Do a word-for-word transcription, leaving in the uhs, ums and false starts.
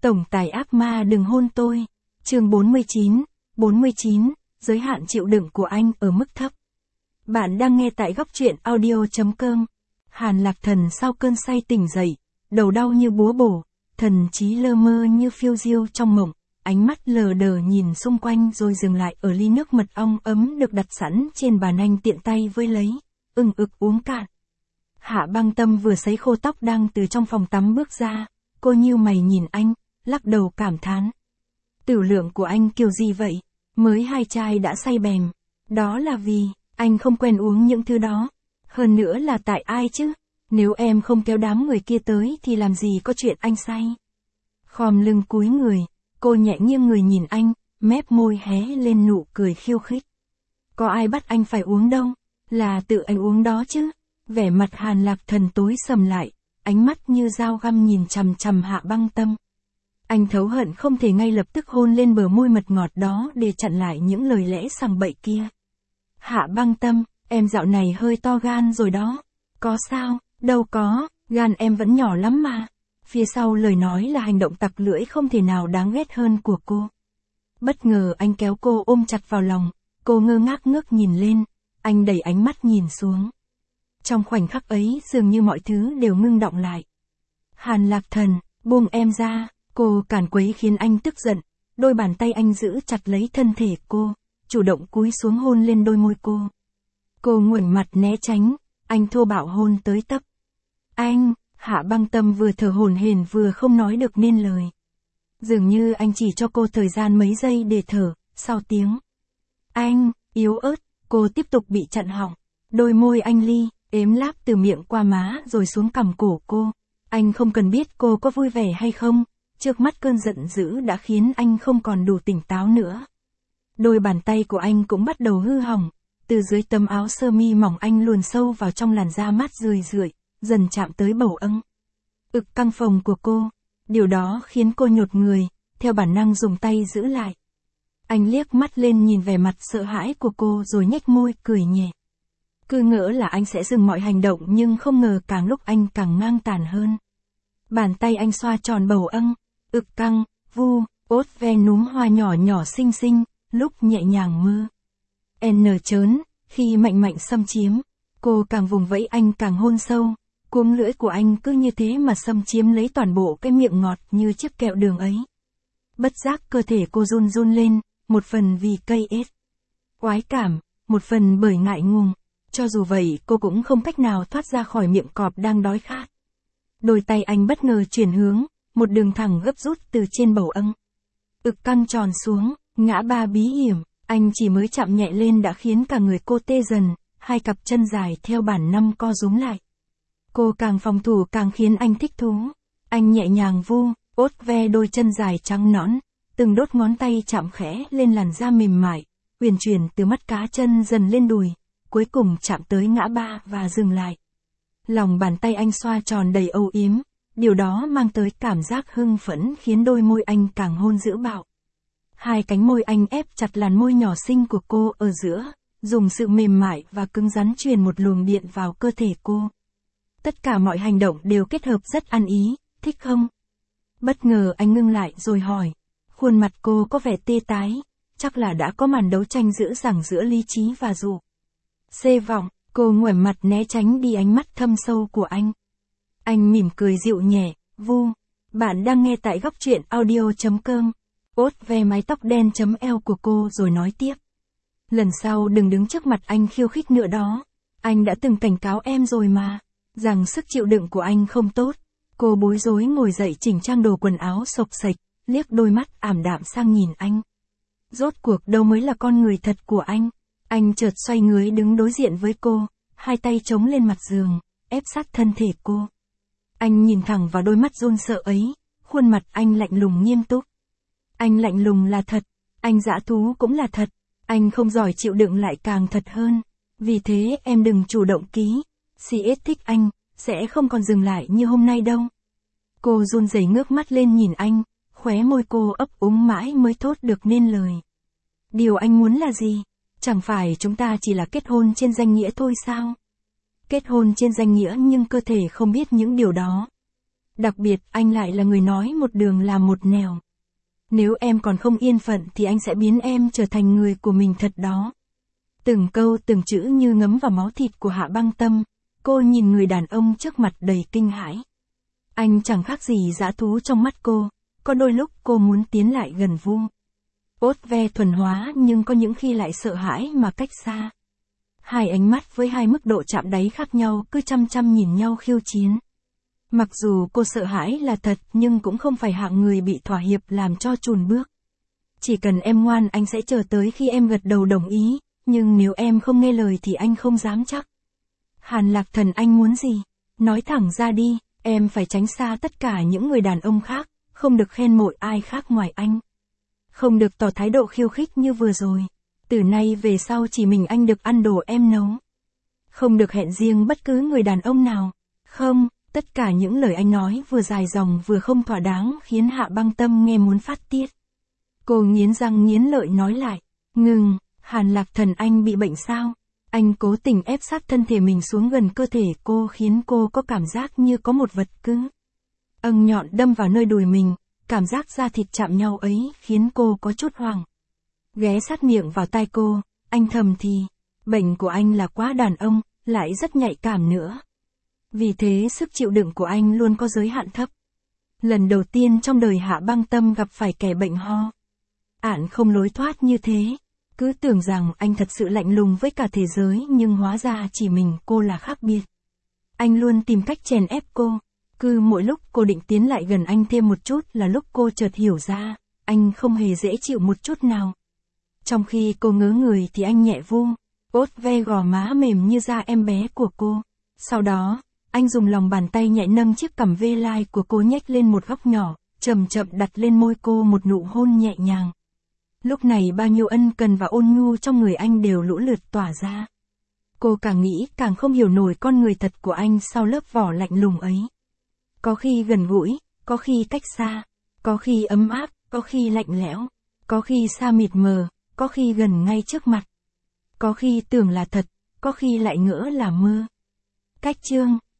Tổng tài ác ma đừng hôn tôi. Chương bốn mươi chín, bốn mươi chín, giới hạn chịu đựng của anh ở mức thấp. Bạn đang nghe tại góc truyện audio.com. Hàn Lạc Thần sau cơn say tỉnh dậy, đầu đau như búa bổ, thần trí lơ mơ như phiêu diêu trong mộng, ánh mắt lờ đờ nhìn xung quanh rồi dừng lại ở ly nước mật ong ấm được đặt sẵn trên bàn, anh tiện tay với lấy, ưng ực uống cạn. Hạ Băng Tâm vừa sấy khô tóc đang từ trong phòng tắm bước ra, cô nhíu mày nhìn anh, lắc đầu cảm thán. Tửu lượng của anh kiểu gì vậy? Mới hai chai đã say bèm. Đó là vì, anh không quen uống những thứ đó. Hơn nữa là tại ai chứ? Nếu em không kéo đám người kia tới thì làm gì có chuyện anh say. Khom lưng cúi người, cô nhẹ nghiêng người nhìn anh, mép môi hé lên nụ cười khiêu khích. Có ai bắt anh phải uống đâu, là tự anh uống đó chứ. Vẻ mặt Hàn Lạc Thần tối sầm lại, ánh mắt như dao găm nhìn chằm chằm Hạ Băng Tâm. Anh thấu hận không thể ngay lập tức hôn lên bờ môi mật ngọt đó để chặn lại những lời lẽ sằng bậy kia. Hạ Băng Tâm, em dạo này hơi to gan rồi đó. Có sao, đâu có, gan em vẫn nhỏ lắm mà. Phía sau lời nói là hành động tặc lưỡi không thể nào đáng ghét hơn của cô. Bất ngờ anh kéo cô ôm chặt vào lòng, cô ngơ ngác ngước nhìn lên, anh đẩy ánh mắt nhìn xuống. Trong khoảnh khắc ấy dường như mọi thứ đều ngưng đọng lại. Hàn Lạc Thần, buông em ra. Cô càn quấy khiến anh tức giận, đôi bàn tay anh giữ chặt lấy thân thể cô, chủ động cúi xuống hôn lên đôi môi cô. Cô ngoảnh mặt né tránh, anh thô bạo hôn tới tấp. Anh, Hạ Băng Tâm vừa thở hổn hển vừa không nói được nên lời. Dường như anh chỉ cho cô thời gian mấy giây để thở, sau tiếng. Anh, yếu ớt, cô tiếp tục bị chặn họng. Đôi môi anh li, ếm láp từ miệng qua má rồi xuống cằm cổ cô. Anh không cần biết cô có vui vẻ hay không. Trước mắt cơn giận dữ đã khiến anh không còn đủ tỉnh táo nữa. Đôi bàn tay của anh cũng bắt đầu hư hỏng, từ dưới tấm áo sơ mi mỏng anh luồn sâu vào trong làn da mát rười rượi, dần chạm tới bầu âng. Ực căng phồng của cô, điều đó khiến cô nhột người, theo bản năng dùng tay giữ lại. Anh liếc mắt lên nhìn vẻ mặt sợ hãi của cô rồi nhếch môi cười nhẹ. Cứ ngỡ là anh sẽ dừng mọi hành động nhưng không ngờ càng lúc anh càng ngang tàn hơn. Bàn tay anh xoa tròn bầu âng. Ực căng, vu, ốt ve núm hoa nhỏ nhỏ xinh xinh, lúc nhẹ nhàng mơ. N chớn, khi mạnh mạnh xâm chiếm, cô càng vùng vẫy anh càng hôn sâu, cuống lưỡi của anh cứ như thế mà xâm chiếm lấy toàn bộ cái miệng ngọt như chiếc kẹo đường ấy. Bất giác cơ thể cô run run lên, một phần vì cây ết. Oái cảm, một phần bởi ngại ngùng, cho dù vậy cô cũng không cách nào thoát ra khỏi miệng cọp đang đói khát. Đôi tay anh bất ngờ chuyển hướng. Một đường thẳng gấp rút từ trên bầu âng. Ực căng tròn xuống, ngã ba bí hiểm, anh chỉ mới chạm nhẹ lên đã khiến cả người cô tê dần, hai cặp chân dài theo bản năng co rúm lại. Cô càng phòng thủ càng khiến anh thích thú. Anh nhẹ nhàng vu, ốt ve đôi chân dài trắng nõn, từng đốt ngón tay chạm khẽ lên làn da mềm mại, uyển chuyển từ mắt cá chân dần lên đùi, cuối cùng chạm tới ngã ba và dừng lại. Lòng bàn tay anh xoa tròn đầy âu yếm. Điều đó mang tới cảm giác hưng phấn khiến đôi môi anh càng hôn dữ bạo. Hai cánh môi anh ép chặt làn môi nhỏ xinh của cô ở giữa, dùng sự mềm mại và cứng rắn truyền một luồng điện vào cơ thể cô. Tất cả mọi hành động đều kết hợp rất ăn ý, thích không? Bất ngờ anh ngưng lại rồi hỏi. Khuôn mặt cô có vẻ tê tái, chắc là đã có màn đấu tranh dữ dẳng giữa lý trí và dụ. Xê vọng, cô ngoảnh mặt né tránh đi ánh mắt thâm sâu của anh. Anh mỉm cười dịu nhẹ, vu. Bạn đang nghe tại góc truyện audio.com. Ốt ve mái tóc đen chấm eo của cô rồi nói tiếp. Lần sau đừng đứng trước mặt anh khiêu khích nữa đó. Anh đã từng cảnh cáo em rồi mà. Rằng sức chịu đựng của anh không tốt. Cô bối rối ngồi dậy chỉnh trang đồ quần áo xộc xệch, liếc đôi mắt ảm đạm sang nhìn anh. Rốt cuộc đâu mới là con người thật của anh. Anh chợt xoay người đứng đối diện với cô, hai tay chống lên mặt giường, ép sát thân thể cô. Anh nhìn thẳng vào đôi mắt run sợ ấy, khuôn mặt anh lạnh lùng nghiêm túc. Anh lạnh lùng là thật, anh dã thú cũng là thật, anh không giỏi chịu đựng lại càng thật hơn. Vì thế em đừng chủ động ký, xê ét thích anh, sẽ không còn dừng lại như hôm nay đâu. Cô run rẩy ngước mắt lên nhìn anh, khóe môi cô ấp úng mãi mới thốt được nên lời. Điều anh muốn là gì? Chẳng phải chúng ta chỉ là kết hôn trên danh nghĩa thôi sao? Kết hôn trên danh nghĩa nhưng cơ thể không biết những điều đó. Đặc biệt anh lại là người nói một đường làm một nẻo. Nếu em còn không yên phận thì anh sẽ biến em trở thành người của mình thật đó. Từng câu từng chữ như ngấm vào máu thịt của Hạ Băng Tâm, cô nhìn người đàn ông trước mặt đầy kinh hãi. Anh chẳng khác gì dã thú trong mắt cô, có đôi lúc cô muốn tiến lại gần vu. Ốt ve thuần hóa nhưng có những khi lại sợ hãi mà cách xa. Hai ánh mắt với hai mức độ chạm đáy khác nhau cứ chăm chăm nhìn nhau khiêu chiến. Mặc dù cô sợ hãi là thật nhưng cũng không phải hạng người bị thỏa hiệp làm cho chùn bước. Chỉ cần em ngoan anh sẽ chờ tới khi em gật đầu đồng ý, nhưng nếu em không nghe lời thì anh không dám chắc. Hàn Lạc Thần anh muốn gì? Nói thẳng ra đi, em phải tránh xa tất cả những người đàn ông khác, không được khen mội ai khác ngoài anh. Không được tỏ thái độ khiêu khích như vừa rồi. Từ nay về sau chỉ mình anh được ăn đồ em nấu. Không được hẹn riêng bất cứ người đàn ông nào. Không, tất cả những lời anh nói vừa dài dòng vừa không thỏa đáng khiến Hạ Băng Tâm nghe muốn phát tiết. Cô nghiến răng nghiến lợi nói lại. Ngừng, Hàn Lạc Thần anh bị bệnh sao? Anh cố tình ép sát thân thể mình xuống gần cơ thể cô khiến cô có cảm giác như có một vật cứng. Âng nhọn đâm vào nơi đùi mình, cảm giác da thịt chạm nhau ấy khiến cô có chút hoảng. Ghé sát miệng vào tai cô, anh thầm thì, bệnh của anh là quá đàn ông, lại rất nhạy cảm nữa. Vì thế sức chịu đựng của anh luôn có giới hạn thấp. Lần đầu tiên trong đời Hạ Băng Tâm gặp phải kẻ bệnh ho. Ản không lối thoát như thế. Cứ tưởng rằng anh thật sự lạnh lùng với cả thế giới nhưng hóa ra chỉ mình cô là khác biệt. Anh luôn tìm cách chèn ép cô. Cứ mỗi lúc cô định tiến lại gần anh thêm một chút là lúc cô chợt hiểu ra, anh không hề dễ chịu một chút nào. Trong khi cô ngớ người thì anh nhẹ vu, ốt ve gò má mềm như da em bé của cô. Sau đó, anh dùng lòng bàn tay nhẹ nâng chiếc cằm vê lai của cô nhếch lên một góc nhỏ, chậm chậm đặt lên môi cô một nụ hôn nhẹ nhàng. Lúc này bao nhiêu ân cần và ôn nhu trong người anh đều lũ lượt tỏa ra. Cô càng nghĩ càng không hiểu nổi con người thật của anh sau lớp vỏ lạnh lùng ấy. Có khi gần gũi, có khi cách xa, có khi ấm áp, có khi lạnh lẽo, có khi xa mịt mờ, có khi gần ngay trước mặt. Có khi tưởng là thật, có khi lại ngỡ là mơ. Cách chương